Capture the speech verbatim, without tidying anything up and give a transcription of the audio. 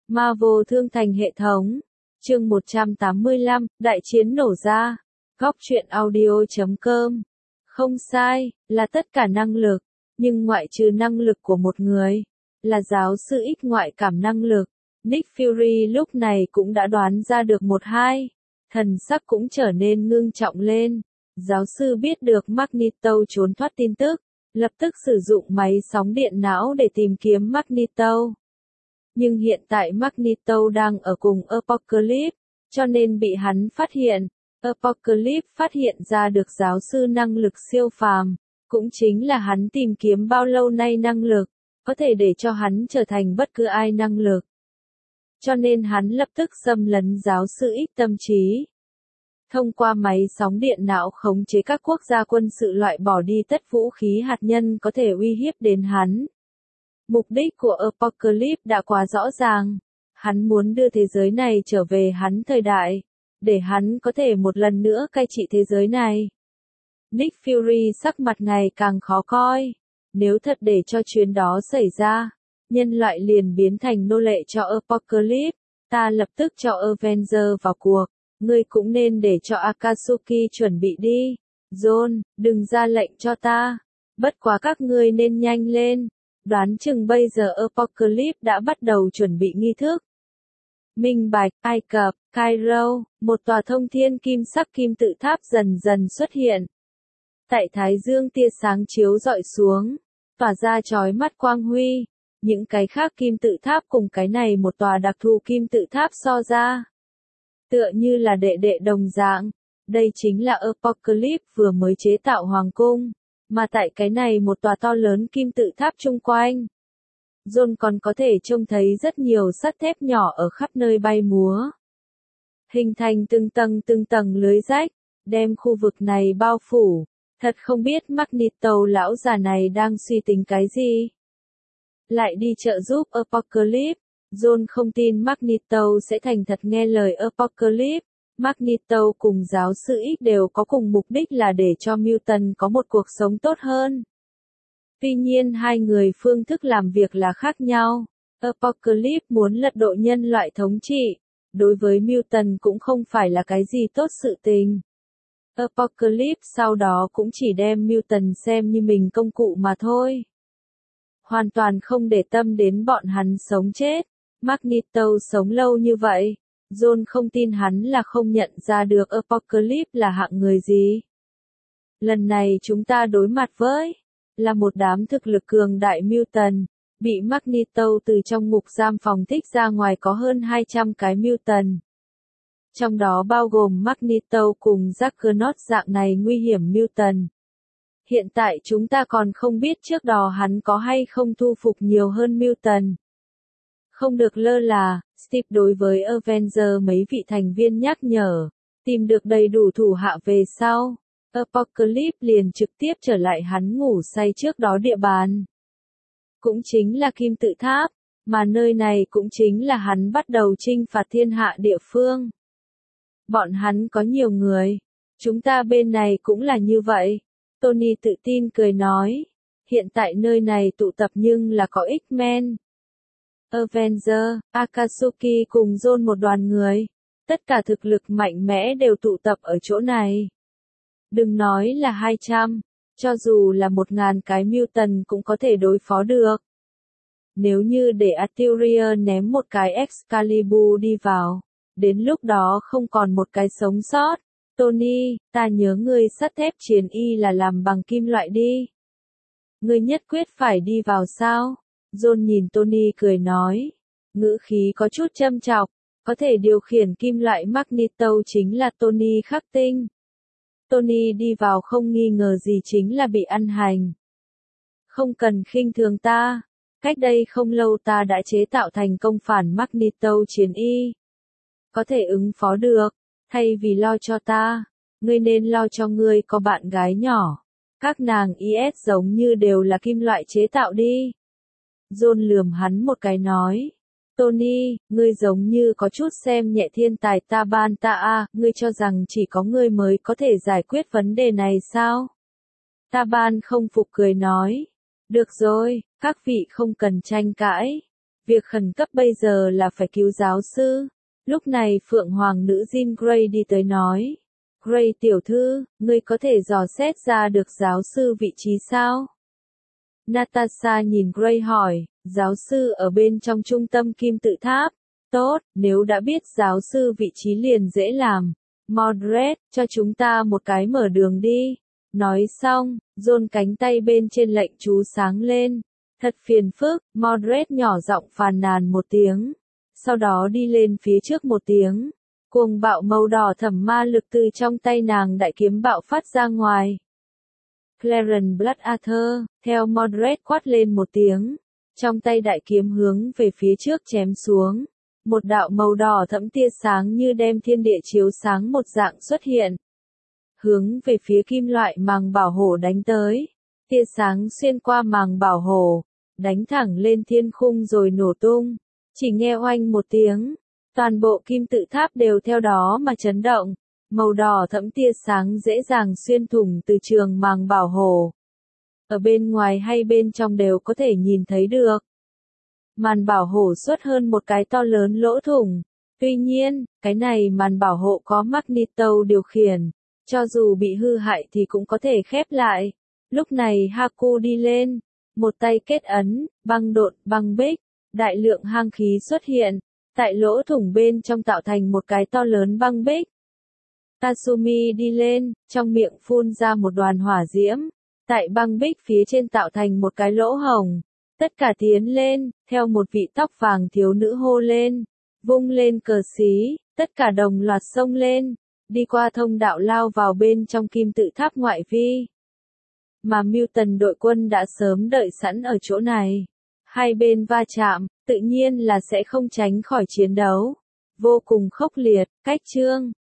Marvel Thương Thành hệ thống. Chương một trăm tám mươi lăm, Đại chiến nổ ra. Góc truyện audio chấm com. Không sai, là tất cả năng lực, nhưng ngoại trừ năng lực của một người, là giáo sư X ngoại cảm năng lực. Nick Fury lúc này cũng đã đoán ra được một hai, thần sắc cũng trở nên ngưng trọng lên. Giáo sư biết được Magneto trốn thoát tin tức, lập tức sử dụng máy sóng điện não để tìm kiếm Magneto. Nhưng hiện tại Magneto đang ở cùng Apocalypse, cho nên bị hắn phát hiện. Apocalypse phát hiện ra được giáo sư năng lực siêu phàm, cũng chính là hắn tìm kiếm bao lâu nay năng lực, có thể để cho hắn trở thành bất cứ ai năng lực. Cho nên hắn lập tức xâm lấn giáo sư X tâm trí. Thông qua máy sóng điện não khống chế các quốc gia quân sự loại bỏ đi tất vũ khí hạt nhân có thể uy hiếp đến hắn. Mục đích của Apocalypse đã quá rõ ràng. Hắn muốn đưa thế giới này trở về hắn thời đại, để hắn có thể một lần nữa cai trị thế giới này. Nick Fury sắc mặt ngày càng khó coi. Nếu thật để cho chuyến đó xảy ra, nhân loại liền biến thành nô lệ cho Apocalypse, ta lập tức cho Avenger vào cuộc. Ngươi cũng nên để cho Akatsuki chuẩn bị đi. John, đừng ra lệnh cho ta. Bất quá các ngươi nên nhanh lên. Đoán chừng bây giờ Apocalypse đã bắt đầu chuẩn bị nghi thức. Minh Bạch, Ai Cập, Cairo, một tòa thông thiên kim sắc kim tự tháp dần dần xuất hiện. Tại Thái Dương tia sáng chiếu rọi xuống, tỏa ra chói mắt quang huy. Những cái khác kim tự tháp cùng cái này một tòa đặc thù kim tự tháp so ra. Tựa như là đệ đệ đồng dạng. Đây chính là Apocalypse vừa mới chế tạo hoàng cung. Mà tại cái này một tòa to lớn kim tự tháp chung quanh. John còn có thể trông thấy rất nhiều sắt thép nhỏ ở khắp nơi bay múa. Hình thành từng tầng từng tầng lưới rách, đem khu vực này bao phủ. Thật không biết Magneto lão già này đang suy tính cái gì. Lại đi trợ giúp Apocalypse. John không tin Magneto sẽ thành thật nghe lời Apocalypse. Magneto cùng giáo sư X đều có cùng mục đích là để cho Mutant có một cuộc sống tốt hơn. Tuy nhiên hai người phương thức làm việc là khác nhau. Apocalypse muốn lật đổ nhân loại thống trị. Đối với Mutant cũng không phải là cái gì tốt sự tình. Apocalypse sau đó cũng chỉ đem Mutant xem như mình công cụ mà thôi. Hoàn toàn không để tâm đến bọn hắn sống chết. Magneto sống lâu như vậy. John không tin hắn là không nhận ra được Apocalypse là hạng người gì. Lần này chúng ta đối mặt với là một đám thực lực cường đại Mutant, bị Magneto từ trong ngục giam phòng thích ra ngoài có hơn hai trăm cái Mutant. Trong đó bao gồm Magneto cùng Juggernaut dạng này nguy hiểm Mutant. Hiện tại chúng ta còn không biết trước đó hắn có hay không thu phục nhiều hơn Mutant. Không được lơ là, Steve đối với Avenger mấy vị thành viên nhắc nhở, tìm được đầy đủ thủ hạ về sau. Apocalypse liền trực tiếp trở lại hắn ngủ say trước đó địa bàn. Cũng chính là kim tự tháp, mà nơi này cũng chính là hắn bắt đầu chinh phạt thiên hạ địa phương. Bọn hắn có nhiều người, chúng ta bên này cũng là như vậy. Tony tự tin cười nói, hiện tại nơi này tụ tập nhưng là có X-Men. Avenger, Akatsuki cùng John một đoàn người. Tất cả thực lực mạnh mẽ đều tụ tập ở chỗ này. Đừng nói là hai trăm, cho dù là một ngàn cái Mutant cũng có thể đối phó được. Nếu như để Arthur ném một cái Excalibur đi vào, đến lúc đó không còn một cái sống sót. Tony, ta nhớ ngươi sắt thép chiến y là làm bằng kim loại đi. Ngươi nhất quyết phải đi vào sao? John nhìn Tony cười nói. Ngữ khí có chút châm chọc. Có thể điều khiển kim loại Magneto chính là Tony khắc tinh. Tony đi vào không nghi ngờ gì chính là bị ăn hành. Không cần khinh thường ta. Cách đây không lâu ta đã chế tạo thành công phản Magneto chiến y. Có thể ứng phó được. Thay vì lo cho ta, ngươi nên lo cho ngươi có bạn gái nhỏ. Các nàng i ét giống như đều là kim loại chế tạo đi. John lườm hắn một cái nói. Tony, ngươi giống như có chút xem nhẹ thiên tài Taban ta a, ngươi cho rằng chỉ có ngươi mới có thể giải quyết vấn đề này sao? Taban không phục cười nói. Được rồi, các vị không cần tranh cãi. Việc khẩn cấp bây giờ là phải cứu giáo sư. Lúc này Phượng Hoàng nữ Jean Grey đi tới nói. Grey tiểu thư, ngươi có thể dò xét ra được giáo sư vị trí sao? Natasha nhìn Grey hỏi, giáo sư ở bên trong trung tâm kim tự tháp. Tốt, nếu đã biết giáo sư vị trí liền dễ làm. Mordred, cho chúng ta một cái mở đường đi. Nói xong, John cánh tay bên trên lệnh chú sáng lên. Thật phiền phức, Mordred nhỏ giọng phàn nàn một tiếng. Sau đó đi lên phía trước một tiếng. Cuồng bạo màu đỏ thẫm ma lực từ trong tay nàng đại kiếm bạo phát ra ngoài. Clarence Blood Arthur, theo Mordred quát lên một tiếng. Trong tay đại kiếm hướng về phía trước chém xuống. Một đạo màu đỏ thẫm tia sáng như đem thiên địa chiếu sáng một dạng xuất hiện. Hướng về phía kim loại màng bảo hộ đánh tới. Tia sáng xuyên qua màng bảo hộ, đánh thẳng lên thiên khung rồi nổ tung. Chỉ nghe oanh một tiếng, toàn bộ kim tự tháp đều theo đó mà chấn động. Màu đỏ thẫm tia sáng dễ dàng xuyên thủng từ trường màng bảo hộ. Ở bên ngoài hay bên trong đều có thể nhìn thấy được. Màn bảo hộ xuất hơn một cái to lớn lỗ thủng. Tuy nhiên, cái này màn bảo hộ có Magneto điều khiển. Cho dù bị hư hại thì cũng có thể khép lại. Lúc này Haku đi lên. Một tay kết ấn, băng độn, băng bích. Đại lượng hang khí xuất hiện. Tại lỗ thủng bên trong tạo thành một cái to lớn băng bích. Tatsumi đi lên, trong miệng phun ra một đoàn hỏa diễm. Tại băng bích phía trên tạo thành một cái lỗ hổng. Tất cả tiến lên, theo một vị tóc vàng thiếu nữ hô lên. Vung lên cờ xí, tất cả đồng loạt xông lên. Đi qua thông đạo lao vào bên trong kim tự tháp ngoại vi. Mà Mutant đội quân đã sớm đợi sẵn ở chỗ này. Hai bên va chạm, tự nhiên là sẽ không tránh khỏi chiến đấu. Vô cùng khốc liệt, cách chương.